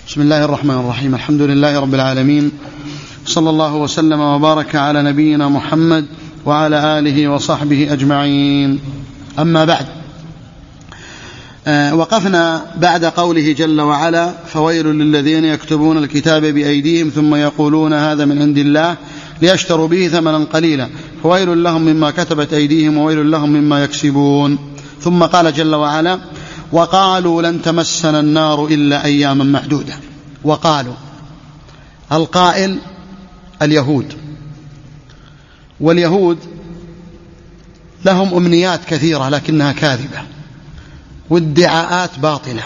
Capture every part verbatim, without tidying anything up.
بسم الله الرحمن الرحيم. الحمد لله رب العالمين، صلى الله وسلم وبارك على نبينا محمد وعلى آله وصحبه أجمعين. أما بعد، آه وقفنا بعد قوله جل وعلا: فويل للذين يكتبون الكتاب بأيديهم ثم يقولون هذا من عند الله ليشتروا به ثمنا قليلا فويل لهم مما كتبت أيديهم وويل لهم مما يكسبون. ثم قال جل وعلا: وقالوا لن تمسنا النار إلا أياما معدودة. وقالوا، القائل اليهود، واليهود لهم أمنيات كثيرة لكنها كاذبة وادعاءات باطلة.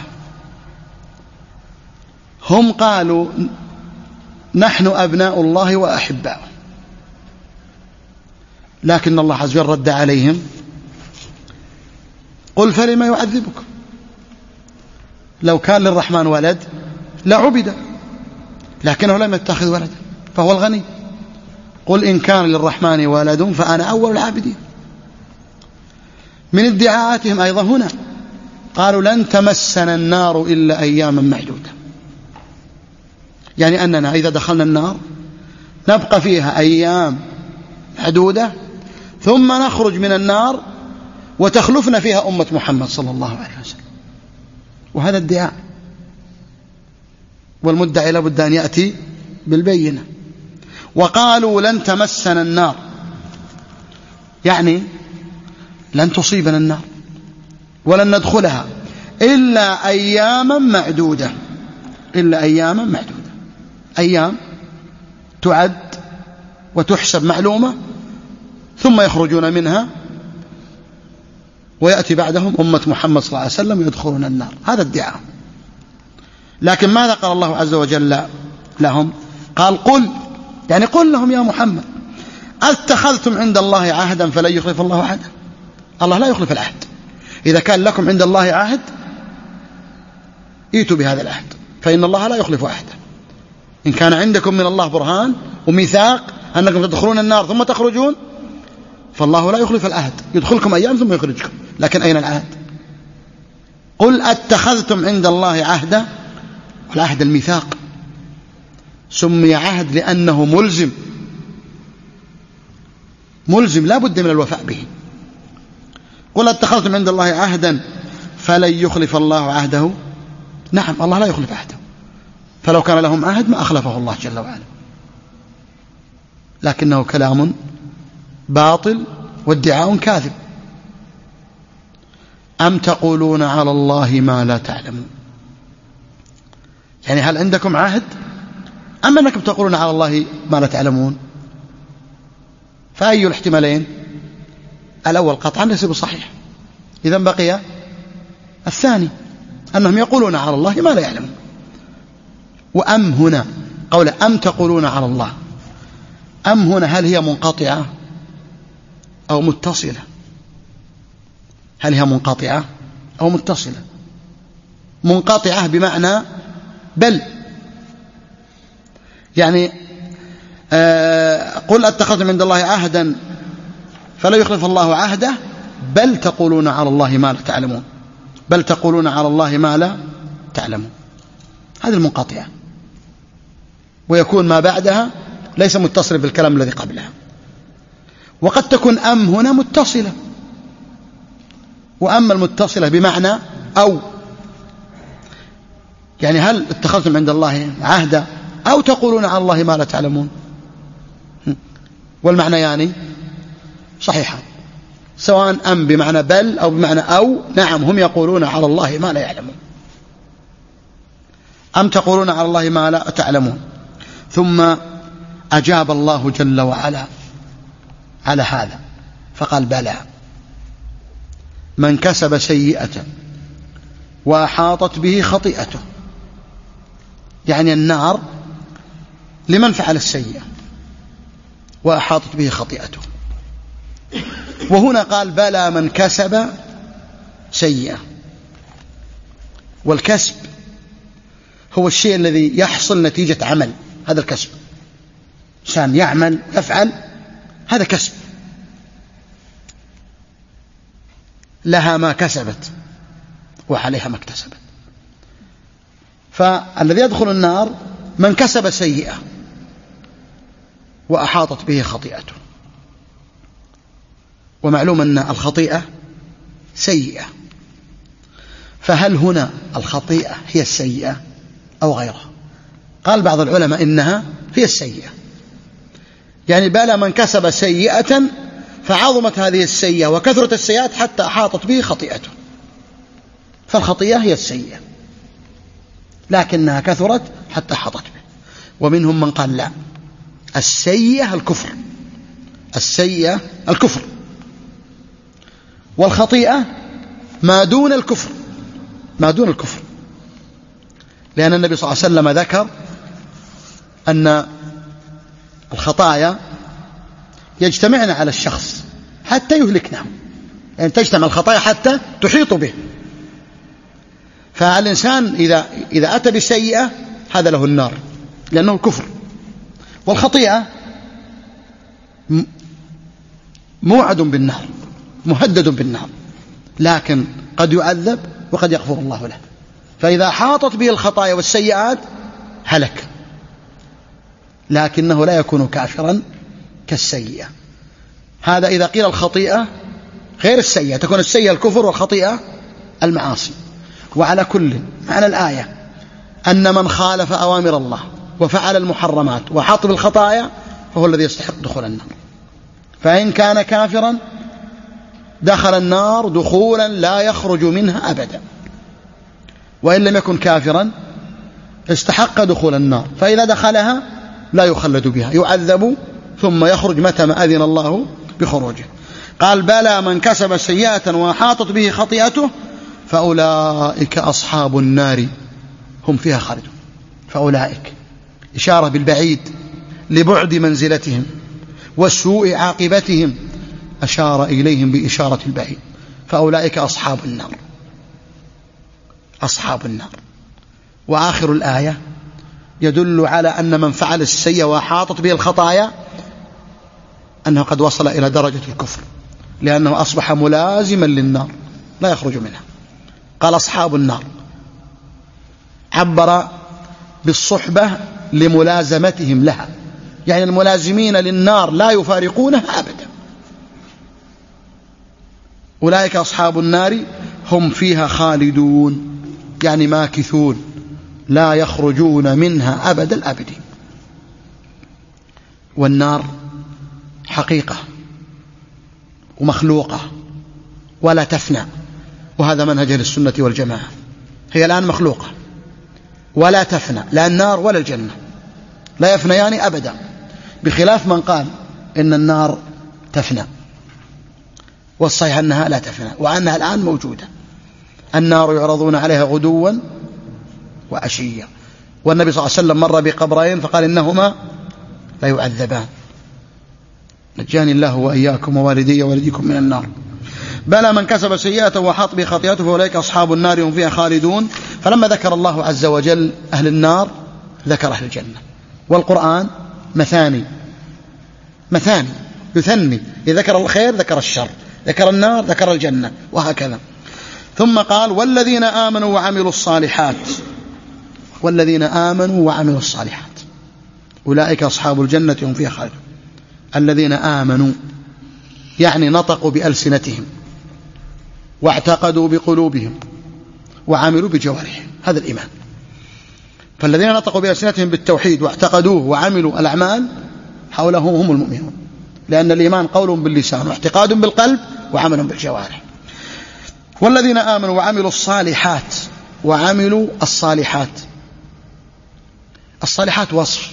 هم قالوا نحن أبناء الله وأحباؤه، لكن الله عز وجل رد عليهم: قل فلما يعذبكم، لو كان للرحمن ولد لعبد، لكنه لم يتخذ ولدا فهو الغني. قل إن كان للرحمن ولد فأنا أول العابدين. من ادعاءاتهم أيضا هنا قالوا لن تمسنا النار إلا أياما معدودة، يعني أننا إذا دخلنا النار نبقى فيها أيام معدودة ثم نخرج من النار وتخلفنا فيها أمة محمد صلى الله عليه وسلم. وهذا ادعاء، والمدعي لابد أن يأتي بالبينة. وقالوا لن تمسنا النار، يعني لن تصيبنا النار ولن ندخلها إلا أياما معدودة، إلا أياما معدودة، أيام تعد وتحسب معلومة ثم يخرجون منها ويأتي بعدهم أمة محمد صلى الله عليه وسلم يدخلون النار. هذا ادعاء. لكن ماذا قال الله عز وجل لهم؟ قال قل، يعني قل لهم يا محمد: اتخذتم عند الله عهدا فلن يخلف الله عهدا. الله لا يخلف العهد. إذا كان لكم عند الله عهد ائتوا بهذا العهد، فإن الله لا يخلف عهدا. إن كان عندكم من الله برهان وميثاق أنكم تدخلون النار ثم تخرجون، فالله لا يخلف العهد، يدخلكم أيام ثم يخرجكم. لكن أين العهد؟ قل اتخذتم عند الله عهدا، والعهد الميثاق سمي عهد لأنه ملزم، ملزم لا بد من الوفاء به. قل اتخذتم عند الله عهدا فلن يخلف الله عهده. نعم، الله لا يخلف عهده، فلو كان لهم عهد ما أخلفه الله جل وعلا، لكنه كلام باطل وادعاء كاذب. أم تقولون على الله ما لا تعلمون، يعني هل عندكم عهد أم أنكم تقولون على الله ما لا تعلمون؟ فأي الاحتمالين؟ الأول قطعا ليس بصحيح، إذا بقي الثاني أنهم يقولون على الله ما لا يعلمون. وأم هنا قول أم تقولون على الله، أم هنا هل هي منقطعة أو متصلة؟ هل هي منقطعة أو متصلة؟ منقطعة بمعنى بل، يعني آه قل اتخذتم عند الله عهدا فلا يخلف الله عهده بل تقولون على الله ما لا تعلمون، بل تقولون على الله ما لا تعلمون. هذه المنقطعة، ويكون ما بعدها ليس متصل بالكلام الذي قبلها. وقد تكون أم هنا متصلة، وأما المتصلة بمعنى أو، يعني هل اتخذتم عند الله عهدا أو تقولون على الله ما لا تعلمون، والمعنى يعني صحيحا، سواء أم بمعنى بل أو بمعنى أو. نعم، هم يقولون على الله ما لا يعلمون. أم تقولون على الله ما لا تعلمون. ثم أجاب الله جل وعلا على هذا فقال: بلى، من كسب سيئة وأحاطت به خطيئته، يعني النار لمن فعل السيئة وأحاطت به خطيئته. وهنا قال: بلى من كسب سيئة. والكسب هو الشيء الذي يحصل نتيجة عمل، هذا الكسب. إنسان يعمل يفعل، هذا كسب. لها ما كسبت وعليها ما اكتسبت. فالذي يدخل النار من كسب سيئة وأحاطت به خطيئته، ومعلوم أن الخطيئة سيئة، فهل هنا الخطيئة هي السيئة أو غيرها؟ قال بعض العلماء إنها هي السيئة، يعني بلى من كسب سيئة فعظمت هذه السيئة وكثرت السيئات حتى أحاطت به خطيئته، فالخطيئة هي السيئة لكنها كثرت حتى أحاطت به. ومنهم من قال لا، السيئة الكفر، السيئة الكفر، والخطيئة ما دون الكفر، ما دون الكفر، لأن النبي صلى الله عليه وسلم ذكر أن الخطايا يجتمعن على الشخص حتى يهلكنه، يعني تجتمع الخطايا حتى تحيط به. فالإنسان إذا, إذا أتى بسيئة هذا له النار لأنه كفر، والخطيئة موعد بالنار، مهدد بالنار، لكن قد يعذب وقد يغفر الله له. فإذا حاطت به الخطايا والسيئات هلك، لكنه لا يكون كافرا كالسيئة. هذا إذا قيل الخطيئة غير السيئة، تكون السيئة الكفر والخطيئة المعاصي. وعلى كل معنى الآية أن من خالف أوامر الله وفعل المحرمات وحط بالخطايا فهو الذي يستحق دخول النار. فإن كان كافرا دخل النار دخولا لا يخرج منها أبدا، وإن لم يكن كافرا استحق دخول النار، فإذا دخلها لا يخلد بها، يعذب ثم يخرج متى ما أذن الله بخروجه. قال بلى من كسب سيئة وحاطت به خطيئته فأولئك أصحاب النار هم فيها خالدون. فأولئك إشارة بالبعيد لبعد منزلتهم وسوء عاقبتهم، أشار إليهم بإشارة البعيد. فأولئك أصحاب النار، أصحاب النار. وآخر الآية يدل على أن من فعل السيئة وحاطت به الخطايا أنه قد وصل إلى درجة الكفر، لأنه أصبح ملازما للنار لا يخرج منها. قال أصحاب النار، عبر بالصحبة لملازمتهم لها، يعني الملازمين للنار لا يفارقونها أبدا. أولئك أصحاب النار هم فيها خالدون، يعني ماكثون لا يخرجون منها أبد الأبدين. والنار حقيقة ومخلوقة ولا تفنى، وهذا منهج أهل السنة والجماعة. هي الآن مخلوقة ولا تفنى، لا النار ولا الجنة لا يفنيان أبدا، بخلاف من قال إن النار تفنى، والصحيح أنها لا تفنى وأنها الآن موجودة. النار يعرضون عليها غدوا وعشيا، والنبي صلى الله عليه وسلم مر بقبرين فقال إنهما لا يعذبان، نجاني الله وإياكم ووالدي ووالديكم من النار. بلى من كسب سيئة وحاط به خطيئته فأولئك أصحاب النار هم فيها خالدون. فلما ذكر الله عز وجل أهل النار ذكر أهل الجنة، والقرآن مثاني مثاني يثني، إذا ذكر الخير ذكر الشر، ذكر النار ذكر الجنة، وهكذا. ثم قال والذين آمنوا وعملوا الصالحات، والذين آمنوا وعملوا الصالحات أولئك أصحاب الجنة هم فيها خالدون. الذين آمنوا يعني نطقوا بألسنتهم واعتقدوا بقلوبهم وعملوا بجوارحهم، هذا الإيمان. فالذين نطقوا بألسنتهم بالتوحيد واعتقدوه وعملوا الأعمال هؤلاء هم المؤمنون، لأن الإيمان قول باللسان واعتقاد بالقلب وعمل بالجوارح. والذين آمنوا وعملوا الصالحات، وعملوا الصالحات، الصالحات وصف،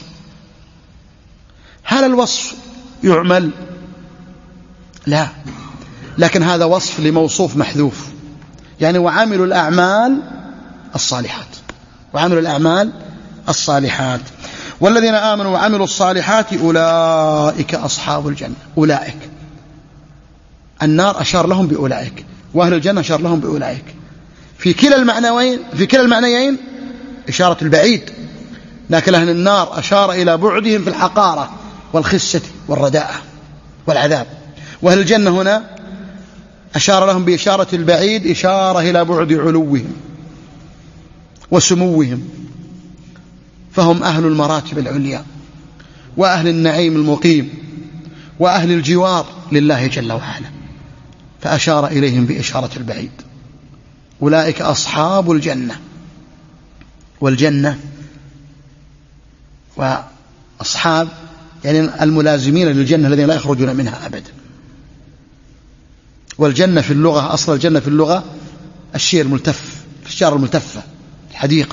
هل الوصف يعمل؟ لا، لكن هذا وصف لموصوف محذوف، يعني وعملوا الأعمال الصالحات، وعملوا الأعمال الصالحات. والذين آمنوا وعملوا الصالحات أولئك أصحاب الجنة. أولئك، النار أشار لهم بأولئك، وأهل الجنة أشار لهم بأولئك. في كلا المعنيين في كلا المعنيين إشارة البعيد، لكن أهل النار أشار إلى بعدهم في الحقارة والخسة والرداءة والعذاب، وأهل الجنة هنا أشار لهم بإشارة البعيد إشارة إلى بعد علوهم وسموهم فهم أهل المراتب العليا وأهل النعيم المقيم وأهل الجوار لله جل وعلا، فأشار إليهم بإشارة البعيد. أولئك أصحاب الجنة، والجنة وأصحاب يعني الملازمين للجنة الذين لا يخرجون منها أبدا. والجنة في اللغة، أصل الجنة في اللغة الشيء الملتف، الشجرة الملتفة، الحديقة،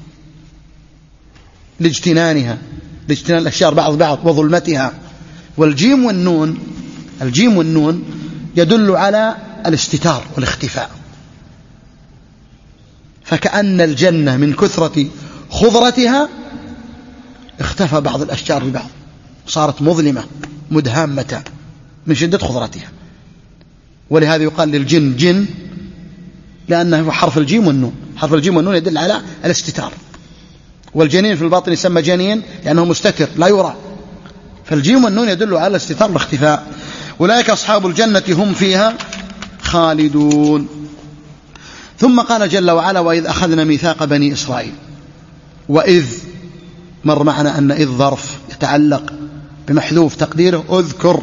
لاجتنانها، لاجتنان الأشجار بعض بعض وظلمتها. والجيم والنون، الجيم والنون يدل على الاستتار والاختفاء، فكأن الجنة من كثرة خضرتها اختفى بعض الأشجار ببعض، صارت مظلمة مدهامة من شدة خضرتها. ولهذا يقال للجن جن، لأنه حرف الجيم والنون، حرف الجيم والنون يدل على الاستتار. والجنين في الباطن يسمى جنين لأنه مستتر لا يرى، فالجيم والنون يدل على الاستتار والاختفاء. أولئك أصحاب الجنة هم فيها خالدون. ثم قال جل وعلا: وإذ أخذنا ميثاق بني إسرائيل. وإذ مر معنا أن إذ ظرف يتعلق بمحذوف تقديره أذكر،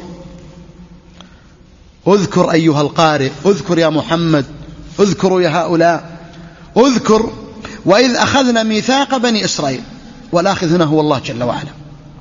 أذكر أيها القارئ، أذكر يا محمد، اذكروا يا هؤلاء، اذكر. وإذ أخذنا ميثاق بني إسرائيل، والآخذ هنا هو الله جل وعلا.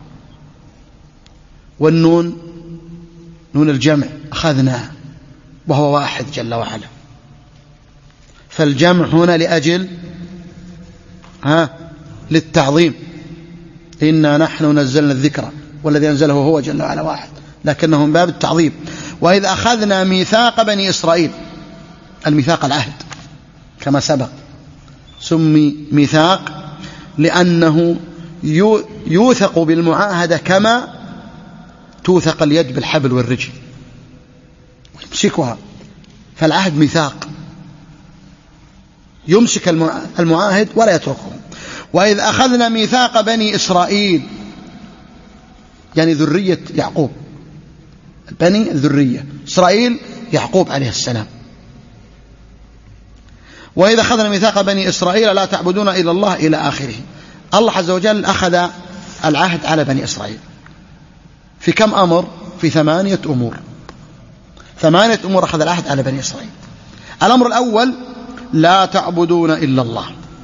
والنون نون الجمع أخذنا، وهو واحد جل وعلا، فالجمع هنا لأجل ها للتعظيم. إنا نحن نزلنا الذكر والذي أنزله هو جل وعلا واحد، لكنه من باب التعظيم. وإذ أخذنا ميثاق بني إسرائيل، الميثاق العهد كما سبق، سمي ميثاق لأنه يوثق بالمعاهدة كما توثق اليد بالحبل والرجل ويمسكها، فالعهد ميثاق يمسك المعاهد ولا يتركه. وإذ أخذنا ميثاق بني إسرائيل يعني ذرية يعقوب، بني الذرية، إسرائيل يعقوب عليه السلام. وإذا أخذنا ميثاق بني إسرائيل لا تعبدون إلا الله إلى آخره. الله عز وجل أخذ العهد على بني إسرائيل في كم أمر؟ في ثمانية أمور، ثمانية أمور أخذ العهد على بني إسرائيل. الأمر الأول لا تعبدون إلا الله،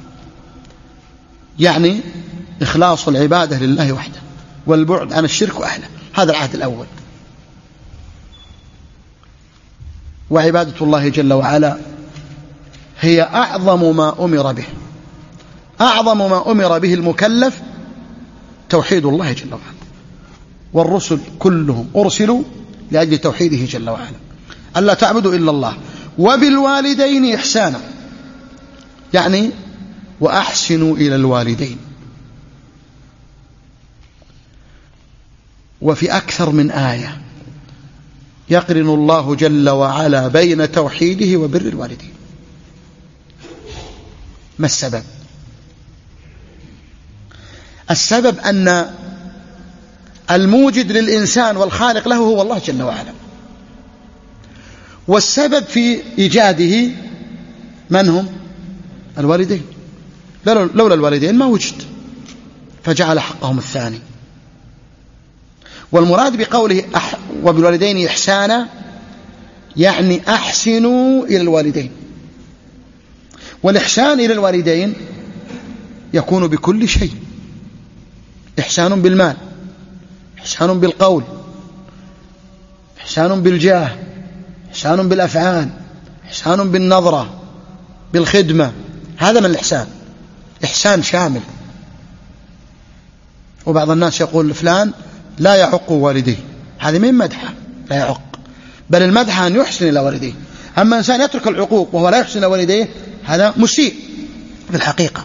يعني إخلاص العبادة لله وحده والبعد عن الشرك وأهله، هذا العهد الأول. وعبادة الله جل وعلا هي أعظم ما أمر به، أعظم ما أمر به المكلف توحيد الله جل وعلا، والرسل كلهم أرسلوا لأجل توحيده جل وعلا، ألا تعبدوا إلا الله. وبالوالدين إحسانا، يعني وأحسنوا إلى الوالدين. وفي أكثر من آية يقرن الله جل وعلا بين توحيده وبر الوالدين. ما السبب؟ السبب أن الموجد للإنسان والخالق له هو الله جل وعلا، والسبب في إيجاده من هم؟ الوالدين. لولا الوالدين ما وجد، فجعل حقهم الثاني. والمراد بقوله أح وبالوالدين إحسانا يعني أحسنوا إلى الوالدين. والإحسان إلى الوالدين يكون بكل شيء، إحسان بالمال، إحسان بالقول، إحسان بالجاه، إحسان بالأفعال، إحسان بالنظرة، بالخدمة، هذا من الإحسان، إحسان شامل. وبعض الناس يقول فلان لا يعق والديه، هذه من مدحه، لا يعق، بل المدح أن يحسن إلى والديه. أما إنسان يترك العقوق وهو لا يحسن إلى والديه هذا مسيء في الحقيقة.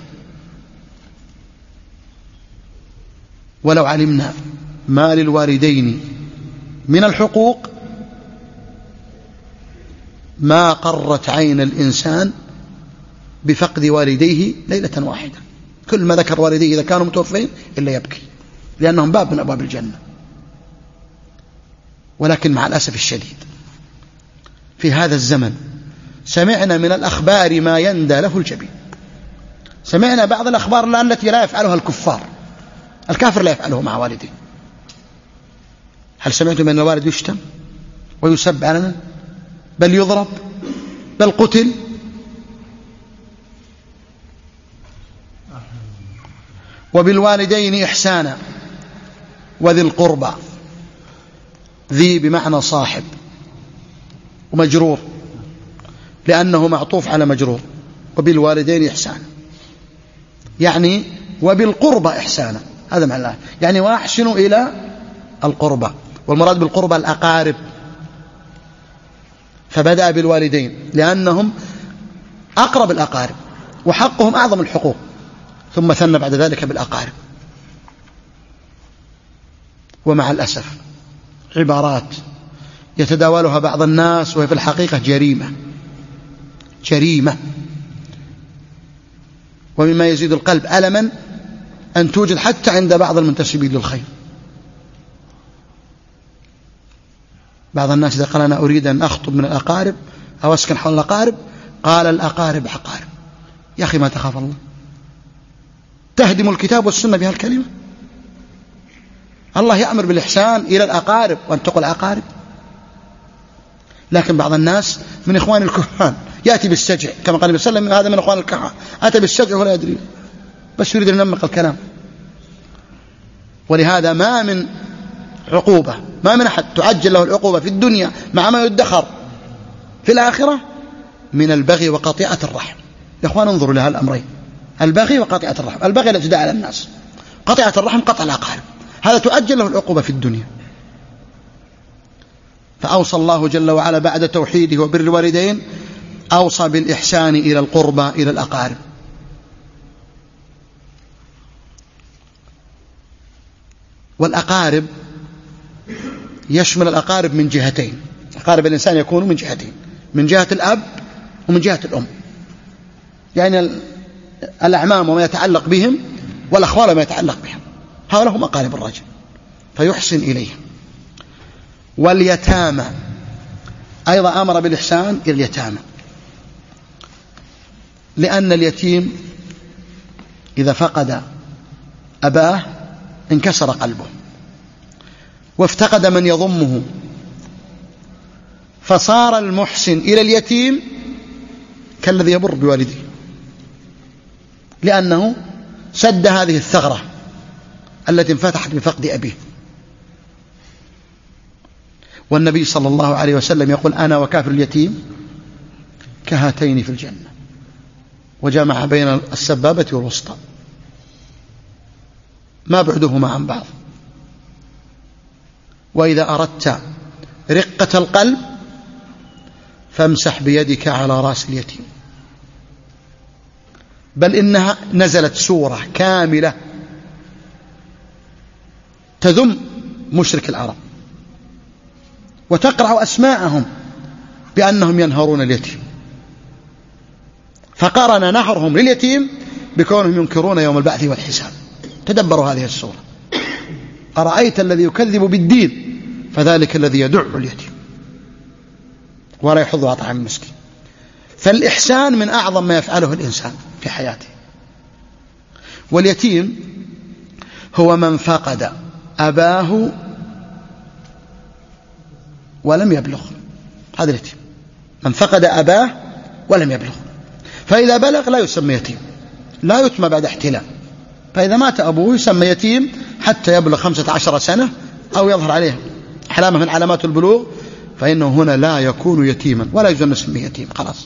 ولو علمنا ما للوالدين من الحقوق ما قرت عين الإنسان بفقد والديه ليلة واحدة. كل ما ذكر والديه إذا كانوا متوفين إلا يبكي، لأنهم باب من أبواب الجنة. ولكن مع الأسف الشديد في هذا الزمن سمعنا من الأخبار ما يندى له الجبين. سمعنا بعض الأخبار التي لا يفعلها الكفار، الكافر لا يفعله مع والده. هل سمعتم أن الوالد يشتم ويسب علنا، بل يضرب، بل قتل؟ وبالوالدين إحسانا وذي القربى، ذي بمعنى صاحب، ومجرور لأنه معطوف على مجرور، وبالوالدين إحسانا يعني وبالقربى إحسانا، هذا معناه، يعني وأحسنوا إلى القربى، والمراد بالقربى الأقارب، فبدأ بالوالدين لأنهم أقرب الأقارب وحقهم أعظم الحقوق، ثم ثنى بعد ذلك بالأقارب. ومع الأسف عبارات يتداولها بعض الناس وهي في الحقيقة جريمة جريمة ومما يزيد القلب ألما أن توجد حتى عند بعض المنتسبين للخير. بعض الناس إذا قال أنا أريد أن أخطب من الأقارب أو أسكن حول الأقارب، قال الأقارب عقارب. يا أخي ما تخاف الله، تهدم الكتاب والسنة بها الكلمة. الله يأمر بالإحسان إلى الأقارب وأن تقول أقارب، لكن بعض الناس من إخوان الكهان يأتي بالسجع كما قال النبي صلى الله عليه وسلم، هذا من إخوان الكهان أتى بالسجع ولا يدري، بس يريد أن ينمق الكلام. ولهذا ما من عقوبة، ما من أحد تعجل له العقوبة في الدنيا مع ما يدخر في الآخرة من البغي وقطيعة الرحم. يا أخوان انظروا لها الأمرين، البغي وقطيعة الرحم. البغي الاعتداء على الناس، قطيعة الرحم قطع الأقارب، هذا تؤجل له العقوبة في الدنيا. فأوصى الله جل وعلا بعد توحيده وبر الوالدين أوصى بالإحسان إلى القربى إلى الأقارب. والأقارب يشمل الأقارب من جهتين، أقارب الإنسان يكون من جهتين، من جهة الأب ومن جهة الأم، يعني الأعمام وما يتعلق بهم والأخوال وما يتعلق بهم، هؤلاء هم أقارب الرجل فيحسن إليهم. واليتامى أيضا أمر بالإحسان إلى اليتامى، لأن اليتيم إذا فقد أباه انكسر قلبه وافتقد من يضمه، فصار المحسن إلى اليتيم كالذي يبر بوالده، لأنه سد هذه الثغرة التي انفتحت بفقد أبيه. والنبي صلى الله عليه وسلم يقول أنا وكافر اليتيم كهاتين في الجنة، وجمع بين السبابة والوسطى ما بعدهما عن بعض. وإذا أردت رقة القلب فامسح بيدك على رأس اليتيم، بل إنها نزلت سورة كاملة تذم مشرك العرب وتقرع أسماءهم بأنهم ينهرون اليتيم، فقارن نهرهم لليتيم بكونهم ينكرون يوم البعث والحساب. تدبروا هذه السورة، أرأيت الذي يكذب بالدين فذلك الذي يدع اليتيم ولا يحض على طعام المسكين. فالإحسان من أعظم ما يفعله الإنسان في حياته. واليتيم هو من فقد أباه ولم يبلغ، هذا اليتيم من فقد أباه ولم يبلغ. فإذا بلغ لا يسمى يتيم، لا يتم بعد احتلام، فإذا مات أبوه يسمى يتيم حتى يبلغ خمسة عشر سنة أو يظهر عليه علامة من علامات البلوغ، فإنه هنا لا يكون يتيما ولا يجوز أن نسميه يتيم خلاص.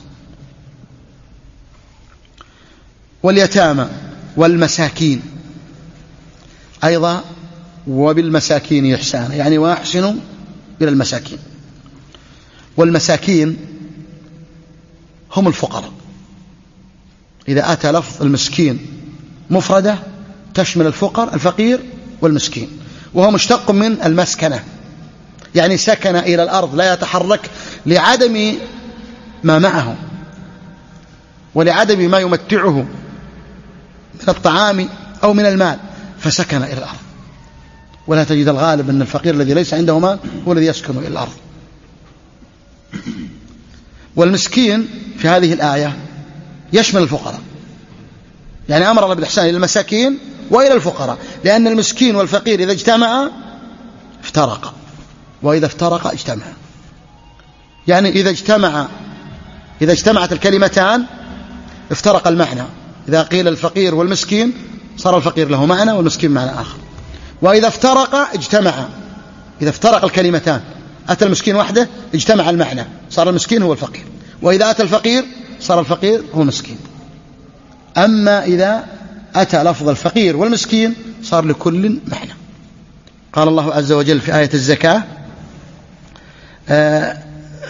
واليتامى والمساكين أيضا وبالمساكين إحسانا، يعني وأحسنوا إلى المساكين. والمساكين هم الفقراء. إذا أتى لفظ المسكين مفردة تشمل الفقر الفقير والمسكين، وهو مشتق من المسكنة، يعني سكن إلى الأرض لا يتحرك لعدم ما معه ولعدم ما يمتعه من الطعام أو من المال، فسكن إلى الأرض. ولا تجد الغالب أن الفقير الذي ليس عنده مال هو الذي يسكن إلى الأرض. والمسكين في هذه الآية يشمل الفقراء، يعني أمر الله بالإحسان إلى المساكين وإلى الفقراء، لأن المسكين والفقير إذا اجتمعا افترقا، وإذا افترقا اجتمعا. يعني إذا اجتمع إذا اجتمعت الكلمتان افترق المعنى. إذا قيل الفقير والمسكين صار الفقير له معنى والمسكين معنى آخر. وإذا افترقا اجتمعا، إذا افترق الكلمتان أتى المسكين وحده اجتمع المعنى، صار المسكين هو الفقير، وإذا أتى الفقير صار الفقير هو المسكين. أما إذا أتى لفظ الفقير والمسكين صار لكل معنى. قال الله عز وجل في آية الزكاة: آه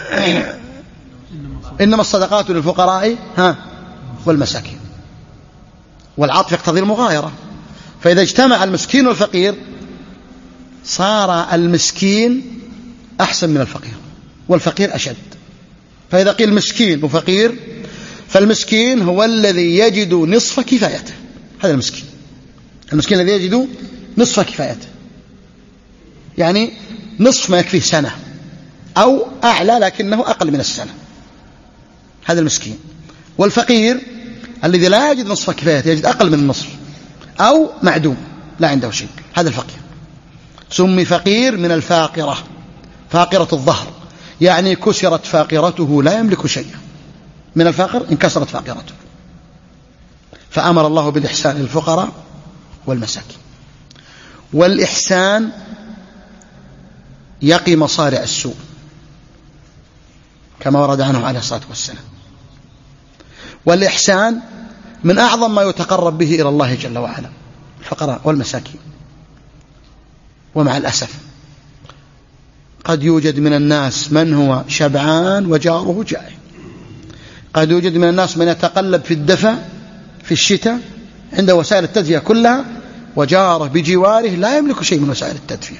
إنما الصدقات للفقراء ها والمساكين، والعطف يقتضي المغايرة. فإذا اجتمع المسكين والفقير صار المسكين أحسن من الفقير والفقير أشد. فإذا قيل مسكين وفقير فالمسكين هو الذي يجد نصف كفايته، هذا المسكين. المسكين الذي يجد نصف كفايته، يعني نصف ما يكفيه سنة أو أعلى لكنه أقل من السنة، هذا المسكين. والفقير الذي لا يجد نصف كفايته، يجد أقل من النصف أو معدوم لا عنده شيء، هذا الفقير. سمي فقير من الفاقرة، فاقرة الظهر، يعني كسرت فاقرته لا يملك شيئا. من الفاقر انكسرت فاقرته. فأمر الله بالإحسان للفقراء والمساكين. والإحسان يقي مصارع السوء كما ورد عنه عليه الصلاة والسلام. والإحسان من أعظم ما يتقرب به إلى الله جل وعلا، الفقراء والمساكين. ومع الأسف قد يوجد من الناس من هو شبعان وجاره جائع، قد يوجد من الناس من يتقلب في الدفا في الشتاء عند وسائل التدفئة كلها، وجاره بجواره لا يملك شيء من وسائل التدفئة،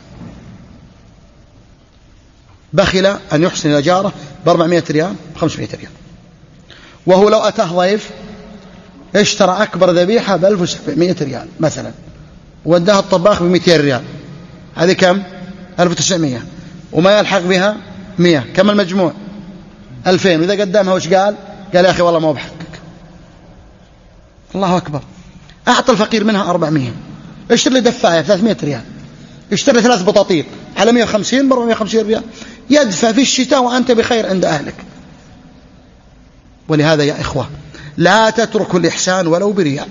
بخل أن يحسن إلى جاره بأربعمائة ريال وخمسمائة ريال. وهو لو أتاه ضيف اشترى أكبر ذبيحة بألف وسبعمائة ريال مثلا، ووداها الطباخ بمئتين ريال، هذه كم؟ ألف وتسعمائة، وما يلحق بها مئة، كم المجموع؟ ألفين. وإذا قدامها وش قال؟ قال يا أخي والله ما هو بحقك. الله أكبر. أعطى الفقير منها أربعمائة، اشتري لي دفاية ثلاثمائة ريال، اشتري ثلاث بطاطيق على مئة وخمسين بأربعمائة وخمسين ريال، يدفع في الشتاء وأنت بخير عند أهلك. ولهذا يا إخوة لا تتركوا الإحسان ولو بريال.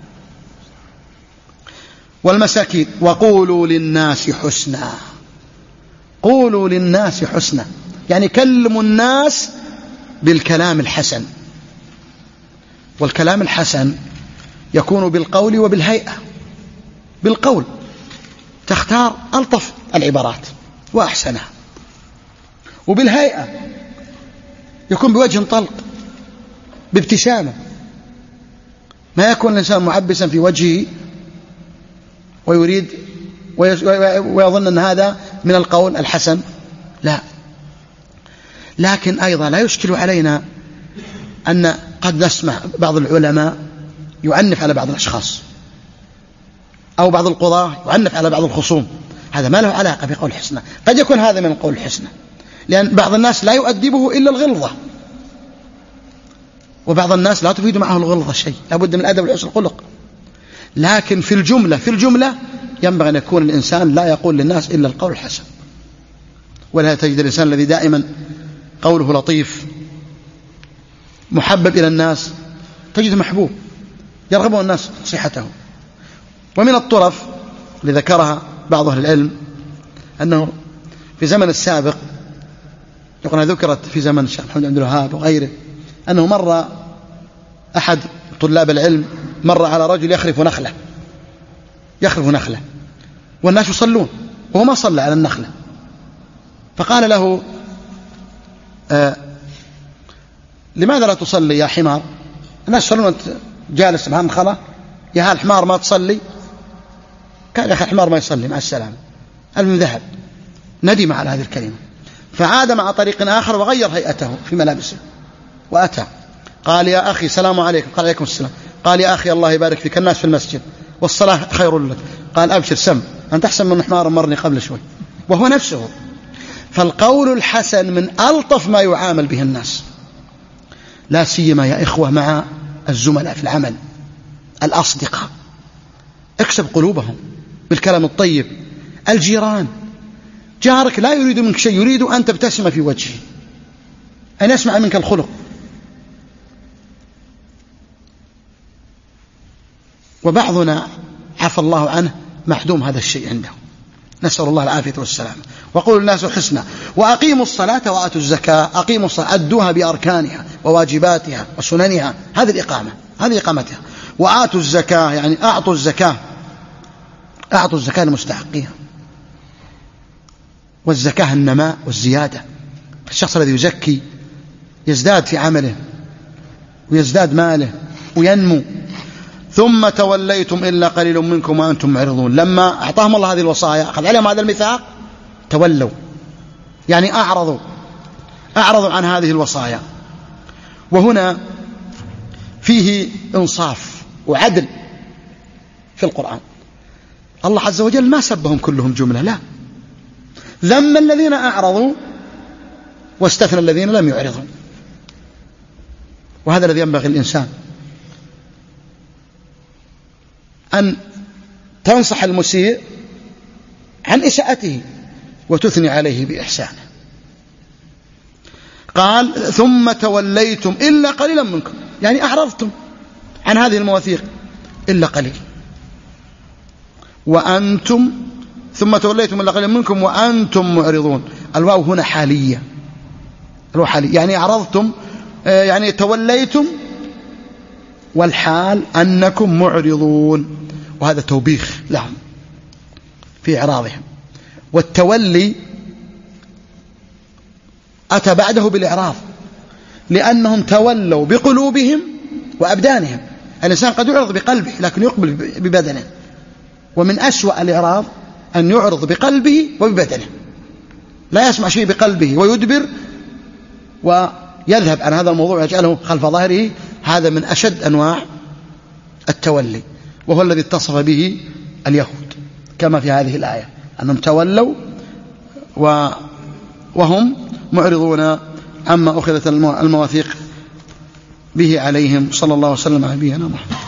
والمساكين: وقولوا للناس حسنا. قولوا للناس حسنا يعني كلموا الناس بالكلام الحسن. والكلام الحسن يكون بالقول وبالهيئة. بالقول تختار ألطف العبارات وأحسنها، وبالهيئة يكون بوجه طلق بابتسامة، ما يكون الإنسان معبسا في وجهه ويريد ويظن أن هذا من القول الحسن، لا. لكن أيضا لا يشكل علينا أن قد نسمع بعض العلماء يعنف على بعض الأشخاص، أو بعض القضاة يعنف على بعض الخصوم، هذا ما له علاقة بقول الحسنى. قد يكون هذا من القول الحسنى، لأن بعض الناس لا يؤدبه إلا الغلظة، وبعض الناس لا تفيد معه الغلظة شيء، لابد من الأدب والحسن الخلق. لكن في الجملة في الجملة ينبغي أن يكون الإنسان لا يقول للناس إلا القول الحسن. ولا تجد الإنسان الذي دائما قوله لطيف محبب إلى الناس تجد محبوب يرغبه الناس نصيحته. ومن الطرف اللي ذكرها بعض أهل العلم أنه في زمن السابق، يقولون ذكرت في زمن الشيخ محمد عبد الوهاب وغيره، أنه مر أحد طلاب العلم مر على رجل يخرف نخلة يخرف نخلة والناس يصلون وهو ما صلى على النخلة، فقال له آه لماذا لا تصلي يا حمار؟ الناس يصلون وانت جالس مع النخلة، يا هالحمار ما تصلي؟ قال يا أخي الحمار ما يصلي، مع السلامة. المهم ذهب، ندم على هذه الكلمة، فعاد مع طريق آخر وغير هيئته في ملابسه وأتى قال يا أخي سلام عليكم. قال عليكم السلام. قال يا أخي الله يبارك فيك، الناس في المسجد والصلاة خير لك. قال أبشر سم، أنت أحسن من حمار مرني قبل شوي، وهو نفسه. فالقول الحسن من ألطف ما يعامل به الناس، لا سيما يا إخوة مع الزملاء في العمل الأصدقاء. اكسب قلوبهم بالكلام الطيب. الجيران، جارك لا يريد منك شيء، يريد أن تبتسم في وجهه، أن يسمع منك الخلق. وبعضنا عفى الله عنه محدوم هذا الشيء عنده، نسأل الله العافية والسلام. وقولوا الناس حسنا وأقيموا الصلاة وآتوا الزكاة. أقيموا الصلاة، أدوها بأركانها وواجباتها وسننها، هذه الإقامة، هذه إقامتها. وآتوا الزكاة يعني أعطوا الزكاة، أعطوا الزكاة لمستحقيها. والزكاة النماء والزيادة، الشخص الذي يزكي يزداد في عمله ويزداد ماله وينمو. ثم توليتم إلا قليل منكم وأنتم معرضون. لما أعطاهم الله هذه الوصايا أخذ عليهم هذا الميثاق، تولوا يعني أعرضوا أعرضوا عن هذه الوصايا. وهنا فيه إنصاف وعدل في القرآن. الله عز وجل ما سبهم كلهم جملة، لا، ذم الذين أعرضوا واستثنى الذين لم يعرضوا. وهذا الذي ينبغي الإنسان أن تنصح المسيء عن إساءته وتثني عليه بإحسانه. قال ثم توليتم إلا قليلا منكم، يعني أعرضتم عن هذه المواثيق إلا قليل. وأنتم ثم توليتم إلا قليلا منكم وأنتم معرضون. الواو هنا حالية، الواو حالية يعني أعرضتم، يعني توليتم والحال أنكم معرضون، وهذا توبيخ لهم في إعراضهم. والتولي أتى بعده بالإعراض لأنهم تولوا بقلوبهم وأبدانهم. الإنسان قد يعرض بقلبه لكن يقبل ببدنه، ومن أسوأ الإعراض أن يعرض بقلبه وببدنه، لا يسمع شيء بقلبه ويدبر ويذهب عن هذا الموضوع ويجعله خلف ظهره. هذا من أشد أنواع التولي، وهو الذي اتصف به اليهود كما في هذه الآية أنهم تولوا وهم معرضون عما أخذت المواثيق به عليهم. صلى الله وسلم على نبينا محمد.